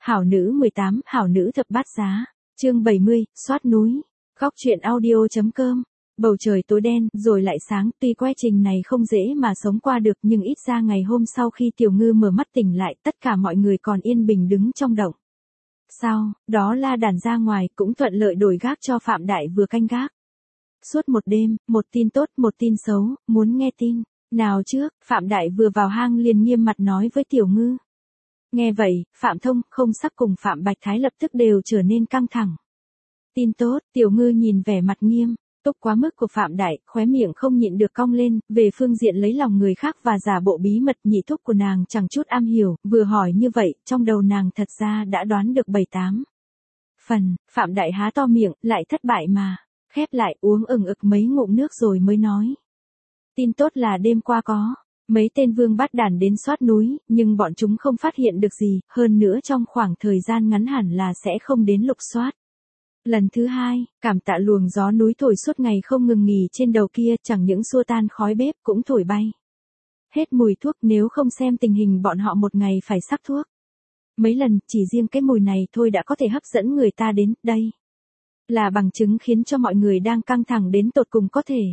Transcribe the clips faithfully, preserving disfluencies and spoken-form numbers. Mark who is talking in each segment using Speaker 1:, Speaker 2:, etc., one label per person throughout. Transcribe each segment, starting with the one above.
Speaker 1: Hảo nữ mười tám, hảo nữ thập bát giá. Chương bảy mươi, soát núi. Góc truyện audio.com. Bầu trời tối đen, rồi lại sáng, tuy quá trình này không dễ mà sống qua được nhưng ít ra ngày hôm sau khi Tiểu Ngư mở mắt tỉnh lại, tất cả mọi người còn yên bình đứng trong động. Sau, đó la đàn ra ngoài, cũng thuận lợi đổi gác cho Phạm Đại vừa canh gác. Suốt một đêm, một tin tốt, một tin xấu, muốn nghe tin nào trước, Phạm Đại vừa vào hang liền nghiêm mặt nói với Tiểu Ngư. Nghe vậy, Phạm Thông, Không Sắc cùng Phạm Bạch Thái lập tức đều trở nên căng thẳng. Tin tốt, Tiểu Ngư nhìn vẻ mặt nghiêm túc quá mức của Phạm Đại, khóe miệng không nhịn được cong lên, về phương diện lấy lòng người khác và giả bộ bí mật nhị thúc của nàng chẳng chút am hiểu, vừa hỏi như vậy, trong đầu nàng thật ra đã đoán được bảy tám phần. Phạm Đại há to miệng, lại thất bại mà, khép lại uống ừng ực mấy ngụm nước rồi mới nói. Tin tốt là đêm qua có mấy tên vương bát đàn đến soát núi, nhưng bọn chúng không phát hiện được gì, hơn nữa trong khoảng thời gian ngắn hẳn là sẽ không đến lục soát. Lần thứ hai, cảm tạ luồng gió núi thổi suốt ngày không ngừng nghỉ trên đầu kia, chẳng những xua tan khói bếp cũng thổi bay hết mùi thuốc, nếu không xem tình hình bọn họ một ngày phải sắc thuốc. Mấy lần, chỉ riêng cái mùi này thôi đã có thể hấp dẫn người ta đến, đây là bằng chứng khiến cho mọi người đang căng thẳng đến tột cùng có thể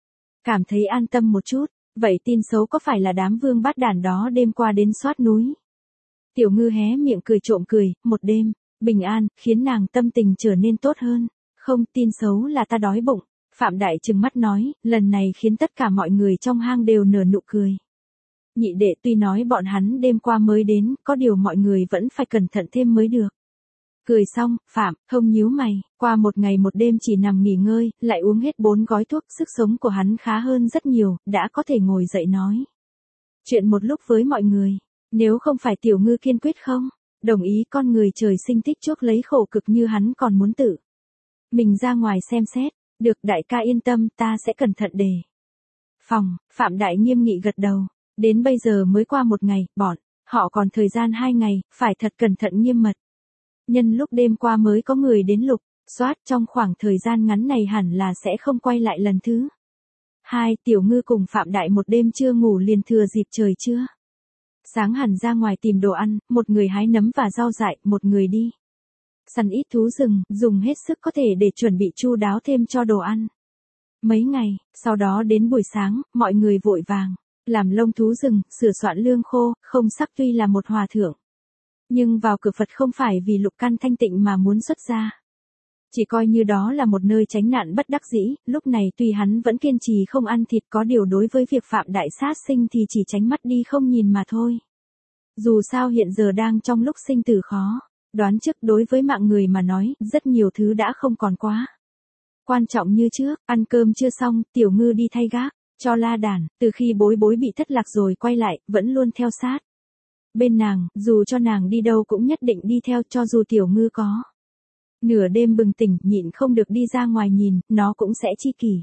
Speaker 1: cảm thấy an tâm một chút. Vậy tin xấu có phải là đám vương bát đàn đó đêm qua đến soát núi? Tiểu Ngư hé miệng cười trộm cười, một đêm bình an, khiến nàng tâm tình trở nên tốt hơn. Không, tin xấu là ta đói bụng. Phạm Đại trừng mắt nói, lần này khiến tất cả mọi người trong hang đều nở nụ cười. Nhị đệ tuy nói bọn hắn đêm qua mới đến, có điều mọi người vẫn phải cẩn thận thêm mới được. Cười xong, Phạm Thông nhíu mày, qua một ngày một đêm chỉ nằm nghỉ ngơi, lại uống hết bốn gói thuốc, sức sống của hắn khá hơn rất nhiều, đã có thể ngồi dậy nói chuyện một lúc với mọi người. Nếu không phải Tiểu Ngư kiên quyết không đồng ý, con người trời sinh thích chuốc lấy khổ cực như hắn còn muốn tự mình ra ngoài xem xét. Được, đại ca yên tâm, ta sẽ cẩn thận đề phòng. Phạm Đại nghiêm nghị gật đầu. Đến bây giờ mới qua một ngày, bọn họ còn thời gian hai ngày, phải thật cẩn thận nghiêm mật. Nhân lúc đêm qua mới có người đến lục soát, trong khoảng thời gian ngắn này hẳn là sẽ không quay lại lần thứ hai. Tiểu Ngư cùng Phạm Đại một đêm chưa ngủ liền thừa dịp trời trưa sáng hẳn ra ngoài tìm đồ ăn, một người hái nấm và rau dại, một người đi săn ít thú rừng, dùng hết sức có thể để chuẩn bị chu đáo thêm cho đồ ăn. Mấy ngày sau đó đến buổi sáng, mọi người vội vàng làm lông thú rừng, sửa soạn lương khô. Không Sắc tuy là một hòa thượng, nhưng vào cửa Phật không phải vì lục căn thanh tịnh mà muốn xuất gia, chỉ coi như đó là một nơi tránh nạn bất đắc dĩ. Lúc này tuy hắn vẫn kiên trì không ăn thịt, có điều đối với việc Phạm Đại sát sinh thì chỉ tránh mắt đi không nhìn mà thôi. Dù sao hiện giờ đang trong lúc sinh tử khó đoán trước, đối với mạng người mà nói, rất nhiều thứ đã không còn quá quan trọng như trước. Ăn cơm chưa xong, Tiểu Ngư đi thay gác cho la đàn, từ khi bối bối bị thất lạc rồi quay lại, vẫn luôn theo sát bên nàng, dù cho nàng đi đâu cũng nhất định đi theo, cho dù Tiểu Ngư có nửa đêm bừng tỉnh, nhịn không được đi ra ngoài nhìn, nó cũng sẽ chi kỷ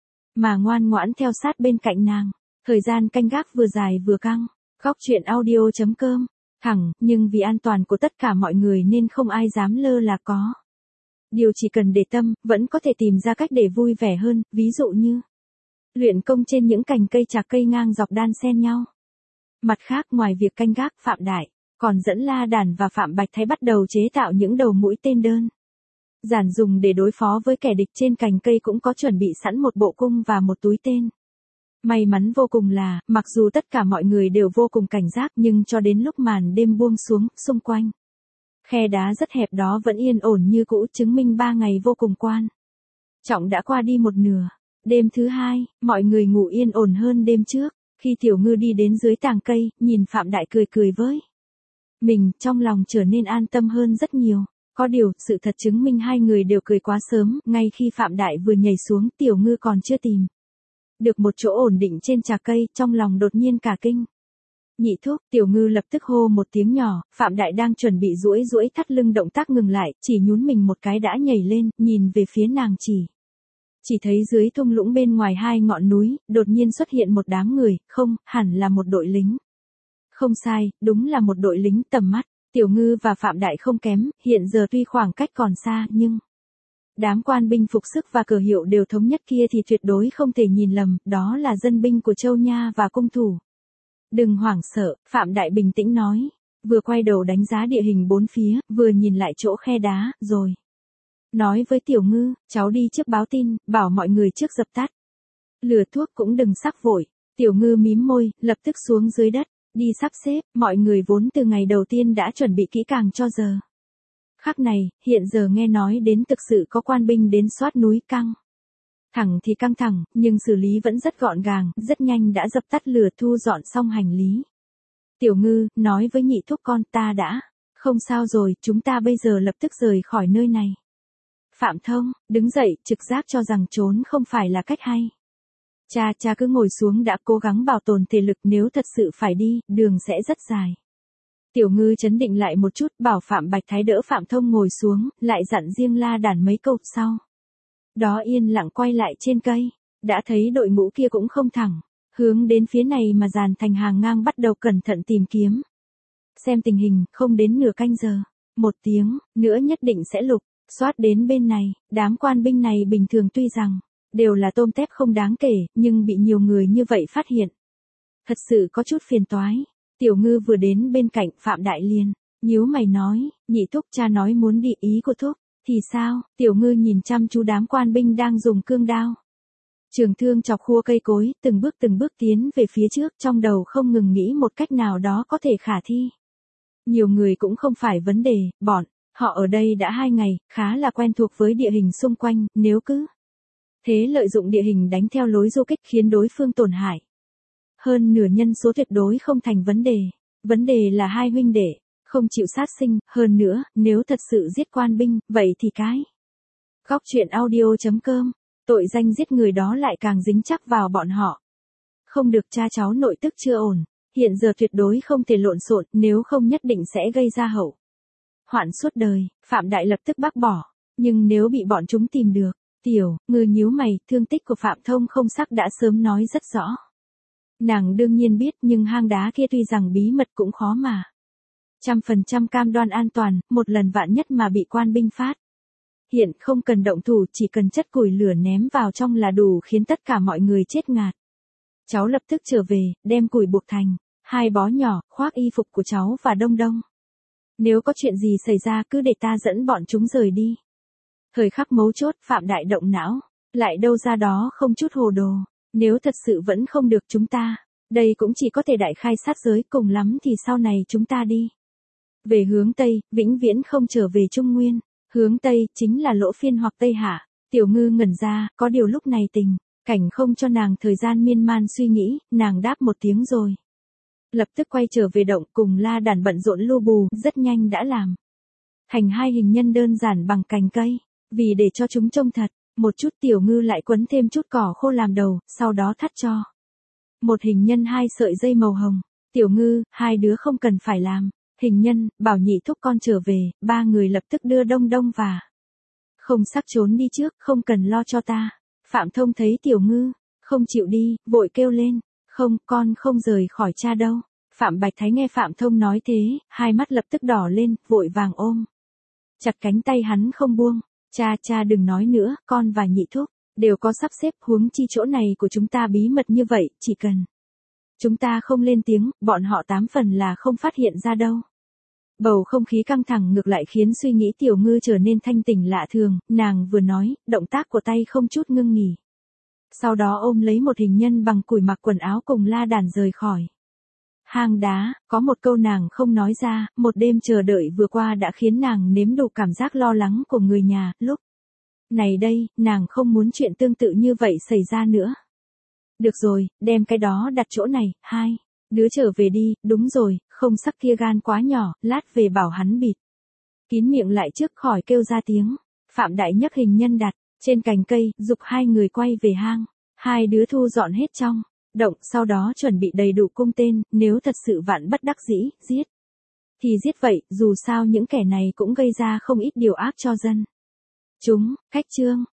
Speaker 1: mà ngoan ngoãn theo sát bên cạnh nàng. Thời gian canh gác vừa dài vừa căng. Góc truyện audio.com. Thẳng, nhưng vì an toàn của tất cả mọi người nên không ai dám lơ là có điều chỉ cần để tâm, vẫn có thể tìm ra cách để vui vẻ hơn, ví dụ như luyện công trên những cành cây trạc cây ngang dọc đan xen nhau. Mặt khác, ngoài việc canh gác, Phạm Đại còn dẫn La Đàn và Phạm Bạch Thái bắt đầu chế tạo những đầu mũi tên đơn giản dùng để đối phó với kẻ địch. Trên cành cây cũng có chuẩn bị sẵn một bộ cung và một túi tên. May mắn vô cùng là, mặc dù tất cả mọi người đều vô cùng cảnh giác, nhưng cho đến lúc màn đêm buông xuống, xung quanh khe đá rất hẹp đó vẫn yên ổn như cũ, chứng minh ba ngày vô cùng quan trọng đã qua đi một nửa. Đêm thứ hai, mọi người ngủ yên ổn hơn đêm trước. Khi Tiểu Ngư đi đến dưới tàng cây, nhìn Phạm Đại cười cười với mình, trong lòng trở nên an tâm hơn rất nhiều. Có điều, sự thật chứng minh hai người đều cười quá sớm. Ngay khi Phạm Đại vừa nhảy xuống, Tiểu Ngư còn chưa tìm được một chỗ ổn định trên trà cây, trong lòng đột nhiên cả kinh. Nhị thúc, Tiểu Ngư lập tức hô một tiếng nhỏ. Phạm Đại đang chuẩn bị duỗi duỗi thắt lưng, động tác ngừng lại, chỉ nhún mình một cái đã nhảy lên, nhìn về phía nàng chỉ. Chỉ thấy dưới thung lũng bên ngoài hai ngọn núi, đột nhiên xuất hiện một đám người, không, hẳn là một đội lính. Không sai, đúng là một đội lính. Tầm mắt Tiểu Ngư và Phạm Đại không kém, hiện giờ tuy khoảng cách còn xa, nhưng đám quan binh phục sức và cờ hiệu đều thống nhất kia thì tuyệt đối không thể nhìn lầm, đó là dân binh của Châu Nha và cung thủ. Đừng hoảng sợ, Phạm Đại bình tĩnh nói. vừa quay đầu đánh giá địa hình bốn phía, vừa nhìn lại chỗ khe đá, rồi nói với Tiểu Ngư, cháu đi trước báo tin, bảo mọi người trước dập tắt. Lửa thuốc cũng đừng sắc vội. Tiểu Ngư mím môi, lập tức xuống dưới đất, đi sắp xếp, mọi người vốn từ ngày đầu tiên đã chuẩn bị kỹ càng cho giờ khắc này, hiện giờ nghe nói đến thực sự có quan binh đến soát núi căng. Thẳng thì căng thẳng, nhưng xử lý vẫn rất gọn gàng, rất nhanh đã dập tắt lửa, thu dọn xong hành lý. Tiểu Ngư, nói với nhị thúc con, ta đã, không sao rồi, chúng ta bây giờ lập tức rời khỏi nơi này. Phạm Thông, đứng dậy, trực giác cho rằng trốn không phải là cách hay. Cha, cha cứ ngồi xuống đã, cố gắng bảo tồn thể lực, nếu thật sự phải đi, đường sẽ rất dài. Tiểu Ngư chấn định lại một chút, bảo Phạm Bạch Thái đỡ Phạm Thông ngồi xuống, lại dặn riêng La Đàn mấy câu sau. Đó yên lặng quay lại trên cây, đã thấy đội ngũ kia cũng không thẳng, hướng đến phía này mà dàn thành hàng ngang bắt đầu cẩn thận tìm kiếm. Xem tình hình, không đến nửa canh giờ, một tiếng, nữa nhất định sẽ lục, soát đến bên này, đám quan binh này bình thường tuy rằng, đều là tôm tép không đáng kể, nhưng bị nhiều người như vậy phát hiện. Thật sự có chút phiền toái. Tiểu Ngư vừa đến bên cạnh Phạm Đại liền, nhíu mày nói, nhị thúc, cha nói muốn đi, ý của thúc, thì sao? Tiểu Ngư nhìn chăm chú đám quan binh đang dùng cương đao, trường thương chọc khua cây cối, từng bước từng bước tiến về phía trước, trong đầu không ngừng nghĩ một cách nào đó có thể khả thi. Nhiều người cũng không phải vấn đề, bọn họ ở đây đã hai ngày, khá là quen thuộc với địa hình xung quanh, nếu cứ thế lợi dụng địa hình đánh theo lối du kích khiến đối phương tổn hại. Hơn nửa nhân số tuyệt đối không thành vấn đề. Vấn đề là hai huynh đệ, không chịu sát sinh, hơn nữa, nếu thật sự giết quan binh, vậy thì cái. Góc truyện audio chấm com, tội danh giết người đó lại càng dính chắc vào bọn họ. Không được, cha cháu nội tức chưa ổn, hiện giờ tuyệt đối không thể lộn xộn, nếu không nhất định sẽ gây ra hậu hoạn suốt đời. Phạm Đại lập tức bác bỏ, nhưng nếu bị bọn chúng tìm được, Tiểu Ngư nhíu mày, thương tích của Phạm Thông không sắc đã sớm nói rất rõ. Nàng đương nhiên biết, nhưng hang đá kia tuy rằng bí mật cũng khó mà trăm phần trăm cam đoan an toàn, một lần vạn nhất mà bị quan binh phát hiện, không cần động thủ, chỉ cần chất củi lửa ném vào trong là đủ khiến tất cả mọi người chết ngạt. Cháu lập tức trở về, đem củi buộc thành hai bó nhỏ, khoác y phục của cháu và Đông Đông. Nếu có chuyện gì xảy ra cứ để ta dẫn bọn chúng rời đi. Thời khắc mấu chốt, Phạm Đại động não, lại đâu ra đó không chút hồ đồ. Nếu thật sự vẫn không được chúng ta, đây cũng chỉ có thể đại khai sát giới, cùng lắm thì sau này chúng ta đi về hướng Tây, vĩnh viễn không trở về Trung Nguyên. Hướng Tây chính là Lỗ Phiên hoặc Tây Hạ. Tiểu Ngư ngẩn ra, có điều lúc này tình cảnh không cho nàng thời gian miên man suy nghĩ, nàng đáp một tiếng rồi lập tức quay trở về động, cùng La Đàn bận rộn lu bù, rất nhanh đã làm thành hai hình nhân đơn giản bằng cành cây, vì để cho chúng trông thật một chút. Tiểu Ngư lại quấn thêm chút cỏ khô làm đầu, sau đó thắt cho một hình nhân hai sợi dây màu hồng. Tiểu Ngư, hai đứa không cần phải làm hình nhân, bảo nhị thúc con trở về. Ba người lập tức đưa Đông Đông và không sắc trốn đi trước, không cần lo cho ta. Phạm Thông thấy Tiểu Ngư không chịu đi, vội kêu lên, không, con không rời khỏi cha đâu. Phạm Bạch Thái nghe Phạm Thông nói thế, hai mắt lập tức đỏ lên, vội vàng ôm chặt cánh tay hắn không buông. Cha, cha đừng nói nữa, con và nhị thúc đều có sắp xếp, huống chi chỗ này của chúng ta bí mật như vậy, chỉ cần chúng ta không lên tiếng, bọn họ tám phần là không phát hiện ra đâu. Bầu không khí căng thẳng ngược lại khiến suy nghĩ Tiểu Ngư trở nên thanh tỉnh lạ thường, nàng vừa nói, động tác của tay không chút ngưng nghỉ. Sau đó ôm lấy một hình nhân bằng củi, mặc quần áo cùng La Đàn rời khỏi hang đá. Có một câu nàng không nói ra, một đêm chờ đợi vừa qua đã khiến nàng nếm đủ cảm giác lo lắng của người nhà, lúc này đây, nàng không muốn chuyện tương tự như vậy xảy ra nữa. Được rồi, đem cái đó đặt chỗ này, hai đứa trở về đi. Đúng rồi, không sắc kia gan quá nhỏ, lát về bảo hắn bịt kín miệng lại trước khỏi kêu ra tiếng. Phạm Đại nhấc hình nhân đặt trên cành cây, giục hai người quay về hang. Hai đứa thu dọn hết trong động, sau đó chuẩn bị đầy đủ cung tên, nếu thật sự vạn bất đắc dĩ, giết thì giết vậy, dù sao những kẻ này cũng gây ra không ít điều ác cho dân chúng. Cách chương